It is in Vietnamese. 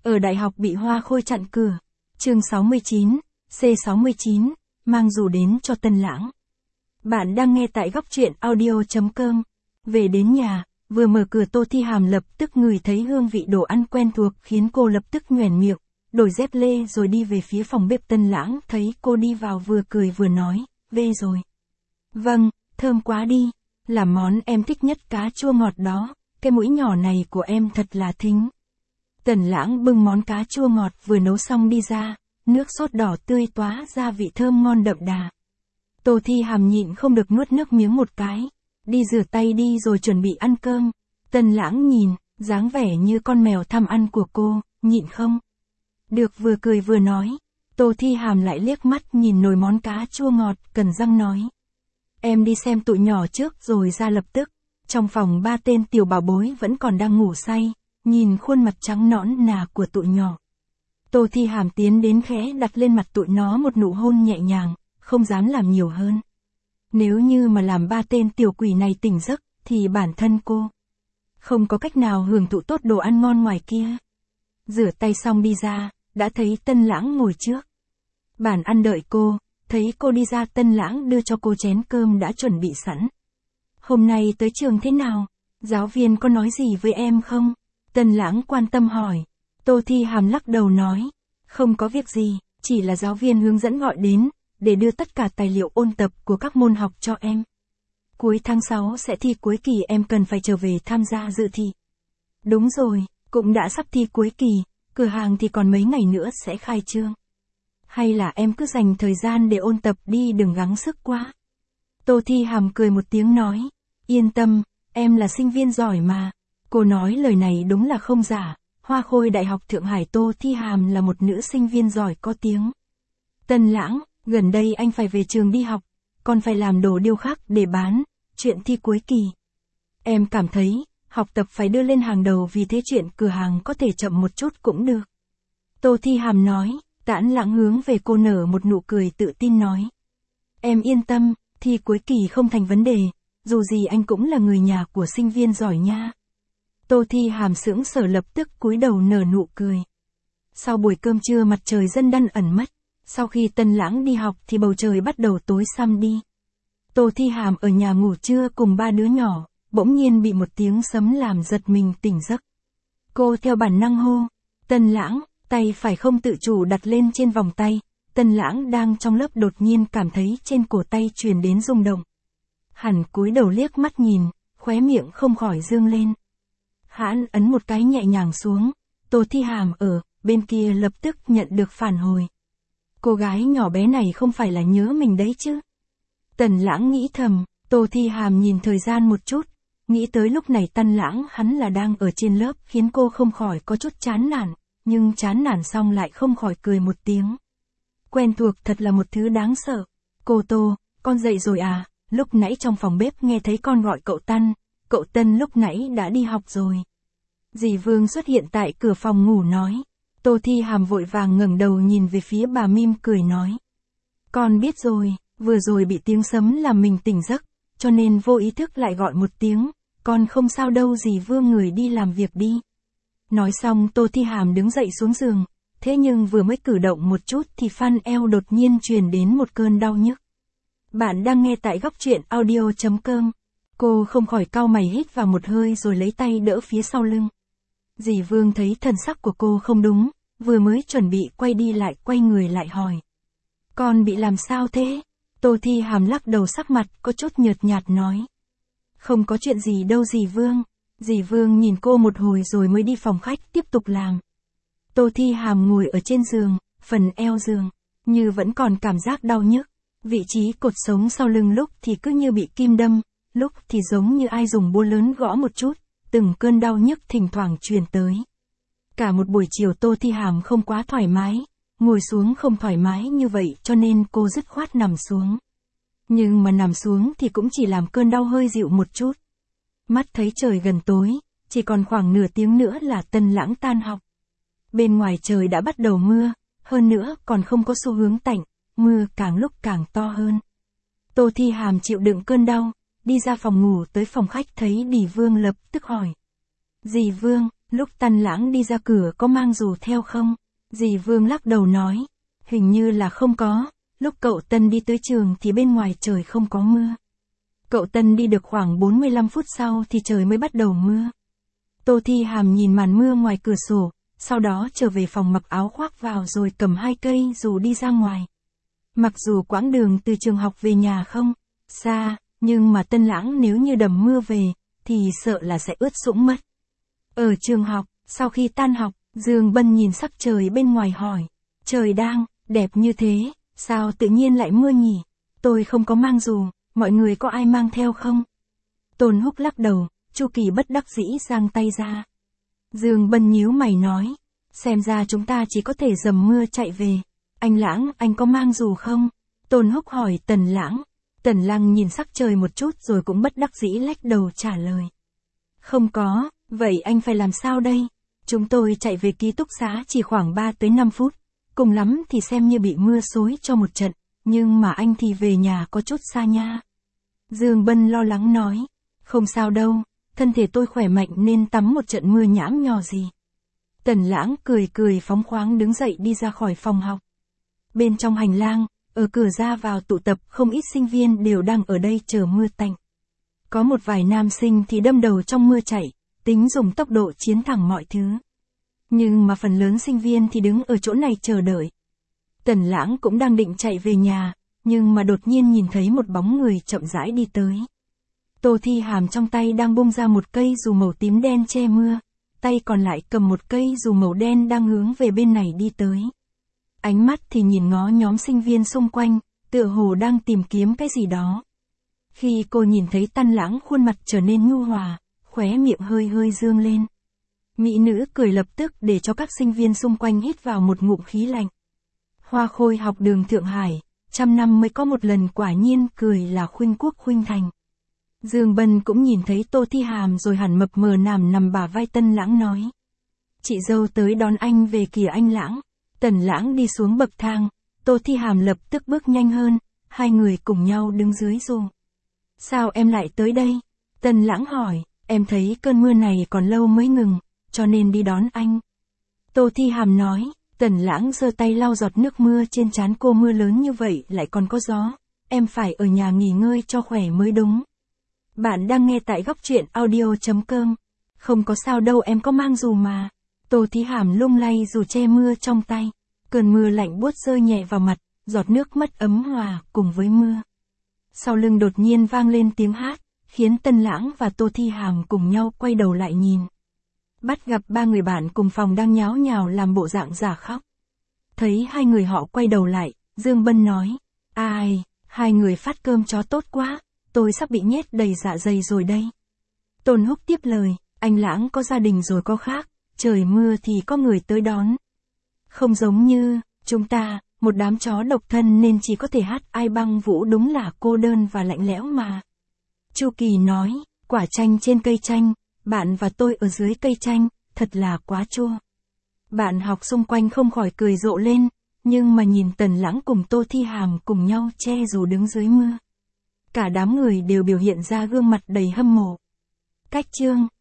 Ở đại học bị Hoa Khôi chặn cửa. Chương 69, C69, mang dù đến cho Tân Lãng. Bạn đang nghe tại góc truyện audio.com. Về đến nhà, vừa mở cửa Tô Thi Hàm lập tức ngửi thấy hương vị đồ ăn quen thuộc khiến cô lập tức nhoẻn miệng, đổi dép lê rồi đi về phía phòng bếp. Tân Lãng thấy cô đi vào vừa cười vừa nói, về rồi. Vâng, thơm quá đi, là món em thích nhất, cá chua ngọt đó, cái mũi nhỏ này của em thật là thính. Tân Lãng bưng món cá chua ngọt vừa nấu xong đi ra, nước sốt đỏ tươi tóa ra vị thơm ngon đậm đà. Tô Thi Hàm nhịn không được nuốt nước miếng một cái, đi rửa tay đi rồi chuẩn bị ăn cơm. Tân Lãng nhìn, dáng vẻ như con mèo tham ăn của cô, nhịn không được vừa cười vừa nói. Tô Thi Hàm lại liếc mắt nhìn nồi món cá chua ngọt, cắn răng nói. Em đi xem tụi nhỏ trước rồi ra lập tức. Trong phòng ba tên tiểu bảo bối vẫn còn đang ngủ say, nhìn khuôn mặt trắng nõn nà của tụi nhỏ. Tô Thi Hàm tiến đến khẽ đặt lên mặt tụi nó một nụ hôn nhẹ nhàng, không dám làm nhiều hơn. Nếu như mà làm ba tên tiểu quỷ này tỉnh giấc, thì bản thân cô không có cách nào hưởng thụ tốt đồ ăn ngon ngoài kia. Rửa tay xong đi ra, đã thấy Tân Lãng ngồi trước bàn ăn đợi cô, thấy cô đi ra Tân Lãng đưa cho cô chén cơm đã chuẩn bị sẵn. Hôm nay tới trường thế nào? Giáo viên có nói gì với em không? Tân Lãng quan tâm hỏi. Tô Thi Hàm lắc đầu nói, không có việc gì, chỉ là giáo viên hướng dẫn gọi đến, để đưa tất cả tài liệu ôn tập của các môn học cho em. Cuối tháng 6 sẽ thi cuối kỳ, em cần phải trở về tham gia dự thi. Đúng rồi, cũng đã sắp thi cuối kỳ, cửa hàng thì còn mấy ngày nữa sẽ khai trương. Hay là em cứ dành thời gian để ôn tập đi, đừng gắng sức quá. Tô Thi Hàm cười một tiếng nói, yên tâm, em là sinh viên giỏi mà. Cô nói lời này đúng là không giả, Hoa Khôi Đại học Thượng Hải Tô Thi Hàm là một nữ sinh viên giỏi có tiếng. Tân Lãng, gần đây anh phải về trường đi học, còn phải làm đồ điêu khắc để bán, chuyện thi cuối kỳ. Em cảm thấy, học tập phải đưa lên hàng đầu, vì thế chuyện cửa hàng có thể chậm một chút cũng được. Tô Thi Hàm nói. Tân Lãng hướng về cô nở một nụ cười tự tin nói. Em yên tâm, thi cuối kỳ không thành vấn đề, dù gì anh cũng là người nhà của sinh viên giỏi nha. Tô Thi Hàm sững sờ lập tức cúi đầu nở nụ cười. Sau buổi cơm trưa mặt trời dần đăn ẩn mất, sau khi Tân Lãng đi học thì bầu trời bắt đầu tối săm đi. Tô Thi Hàm ở nhà ngủ trưa cùng ba đứa nhỏ, bỗng nhiên bị một tiếng sấm làm giật mình tỉnh giấc. Cô theo bản năng hô, Tân Lãng. Tay phải không tự chủ đặt lên trên vòng tay, Tân Lãng đang trong lớp đột nhiên cảm thấy trên cổ tay truyền đến rung động. Hắn cúi đầu liếc mắt nhìn, khóe miệng không khỏi dương lên. Hắn ấn một cái nhẹ nhàng xuống, Tô Thi Hàm ở bên kia lập tức nhận được phản hồi. Cô gái nhỏ bé này không phải là nhớ mình đấy chứ? Tân Lãng nghĩ thầm. Tô Thi Hàm nhìn thời gian một chút, nghĩ tới lúc này Tân Lãng hắn là đang ở trên lớp, khiến cô không khỏi có chút chán nản. Nhưng chán nản xong lại không khỏi cười một tiếng. Quen thuộc thật là một thứ đáng sợ. Cô Tô, con dậy rồi à? Lúc nãy trong phòng bếp nghe thấy con gọi cậu Tân lúc nãy đã đi học rồi. Dì Vương xuất hiện tại cửa phòng ngủ nói. Tô Thi Hàm vội vàng ngẩng đầu nhìn về phía bà Mim cười nói. Con biết rồi, vừa rồi bị tiếng sấm làm mình tỉnh giấc, cho nên vô ý thức lại gọi một tiếng. Con không sao đâu, dì Vương, người đi làm việc đi. Nói xong Tô Thi Hàm đứng dậy xuống giường, thế nhưng vừa mới cử động một chút thì fan eo đột nhiên truyền đến một cơn đau nhức. Bạn đang nghe tại góc truyện audio.com. Cô không khỏi cau mày hít vào một hơi rồi lấy tay đỡ phía sau lưng. Dì Vương thấy thần sắc của cô không đúng, vừa mới chuẩn bị quay đi lại quay người lại hỏi. Con bị làm sao thế? Tô Thi Hàm lắc đầu, sắc mặt có chút nhợt nhạt nói. Không có chuyện gì đâu dì Vương. Dì Vương nhìn cô một hồi rồi mới đi phòng khách tiếp tục làm. Tô Thi Hàm ngồi ở trên giường, phần eo giường như vẫn còn cảm giác đau nhức. Vị trí cột sống sau lưng lúc thì cứ như bị kim đâm, lúc thì giống như ai dùng búa lớn gõ một chút, từng cơn đau nhức thỉnh thoảng truyền tới. Cả một buổi chiều Tô Thi Hàm không quá thoải mái, ngồi xuống không thoải mái như vậy cho nên cô dứt khoát nằm xuống. Nhưng mà nằm xuống thì cũng chỉ làm cơn đau hơi dịu một chút. Mắt thấy trời gần tối, chỉ còn khoảng nửa tiếng nữa là Tân Lãng tan học. Bên ngoài trời đã bắt đầu mưa, hơn nữa còn không có xu hướng tạnh, mưa càng lúc càng to hơn. Tô Thi Hàm chịu đựng cơn đau, đi ra phòng ngủ tới phòng khách thấy Dì Vương lập tức hỏi. Dì Vương, Lúc Tần Lãng đi ra cửa có mang dù theo không? Dì Vương lắc đầu nói. Hình như là không có, lúc cậu Tân đi tới trường thì bên ngoài trời không có mưa. Cậu Tân đi được khoảng 45 phút sau thì trời mới bắt đầu mưa. Tô Thi Hàm nhìn màn mưa ngoài cửa sổ, sau đó trở về phòng mặc áo khoác vào rồi cầm 2 cây dù đi ra ngoài. Mặc dù quãng đường từ trường học về nhà không xa, nhưng mà Tân Lãng nếu như đầm mưa về, thì sợ là sẽ ướt sũng mất. Ở trường học, sau khi tan học, Dương Bân nhìn sắc trời bên ngoài hỏi. Trời đang đẹp như thế, sao tự nhiên lại mưa nhỉ? Tôi không có mang dù, mọi người có ai mang theo không? Tôn Húc lắc đầu, Chu Kỳ bất đắc dĩ giang tay ra. Dương Bân nhíu mày nói, xem ra chúng ta chỉ có thể dầm mưa chạy về. Anh Lãng, anh có mang dù không? Tôn Húc hỏi Tần Lãng. Tần Lăng nhìn sắc trời một chút rồi cũng bất đắc dĩ lách đầu trả lời. Không có, vậy anh phải làm sao đây? Chúng tôi chạy về ký túc xá chỉ khoảng 3 tới 5 phút. Cùng lắm thì xem như bị mưa xối cho một trận, nhưng mà anh thì về nhà có chút xa nha. Dương Bân lo lắng nói, không sao đâu, thân thể tôi khỏe mạnh nên tắm một trận mưa nhãm nhò gì. Tần Lãng cười cười phóng khoáng đứng dậy đi ra khỏi phòng học. Bên trong hành lang, ở cửa ra vào tụ tập không ít sinh viên đều đang ở đây chờ mưa tạnh. Có một vài nam sinh thì đâm đầu trong mưa chảy, tính dùng tốc độ chiến thắng mọi thứ. Nhưng mà phần lớn sinh viên thì đứng ở chỗ này chờ đợi. Tần Lãng cũng đang định chạy về nhà, nhưng mà đột nhiên nhìn thấy một bóng người chậm rãi đi tới. Tô Thi Hàm trong tay đang bung ra một cây dù màu tím đen che mưa, tay còn lại cầm một cây dù màu đen đang hướng về bên này đi tới. Ánh mắt thì nhìn ngó nhóm sinh viên xung quanh, tựa hồ đang tìm kiếm cái gì đó. Khi cô nhìn thấy Tần Lãng khuôn mặt trở nên nhu hòa, khóe miệng hơi hơi dương lên. Mỹ nữ cười lập tức để cho các sinh viên xung quanh hít vào một ngụm khí lạnh. Hoa khôi học đường Thượng Hải, 100 năm mới có một lần, quả nhiên cười là khuynh quốc khuynh thành. Dương Bân cũng nhìn thấy Tô Thi Hàm rồi hẳn mập mờ nằm bả vai Tần Lãng nói. Chị dâu tới đón anh về kìa anh Lãng. Tần Lãng đi xuống bậc thang, Tô Thi Hàm lập tức bước nhanh hơn, hai người cùng nhau đứng dưới dù. Sao em lại tới đây? Tần Lãng hỏi, em thấy cơn mưa này còn lâu mới ngừng, cho nên đi đón anh. Tô Thi Hàm nói, Tần Lãng giơ tay lau giọt nước mưa trên trán cô, mưa lớn như vậy lại còn có gió, em phải ở nhà nghỉ ngơi cho khỏe mới đúng. Bạn đang nghe tại góc truyện audio.com. Không có sao đâu, em có mang dù mà. Tô Thi Hàm lung lay dù che mưa trong tay. Cơn mưa lạnh buốt rơi nhẹ vào mặt, giọt nước mắt ấm hòa cùng với mưa. Sau lưng đột nhiên vang lên tiếng hát, khiến Tần Lãng và Tô Thi Hàm cùng nhau quay đầu lại nhìn. Bắt gặp ba người bạn cùng phòng đang nháo nhào làm bộ dạng giả khóc. Thấy hai người họ quay đầu lại, Dương Bân nói, ai, hai người phát cơm chó tốt quá, tôi sắp bị nhét đầy dạ dày rồi đây. Tôn Húc tiếp lời, anh Lãng có gia đình rồi có khác, trời mưa thì có người tới đón. Không giống như chúng ta, một đám chó độc thân nên chỉ có thể hát Ai Băng Vũ, đúng là cô đơn và lạnh lẽo mà. Chu Kỳ nói, quả chanh trên cây chanh, bạn và tôi ở dưới cây chanh, thật là quá chua. Bạn học xung quanh không khỏi cười rộ lên, nhưng mà nhìn Tần Lãng cùng Tô Thi Hàm cùng nhau che dù đứng dưới mưa. Cả đám người đều biểu hiện ra gương mặt đầy hâm mộ. Cách chương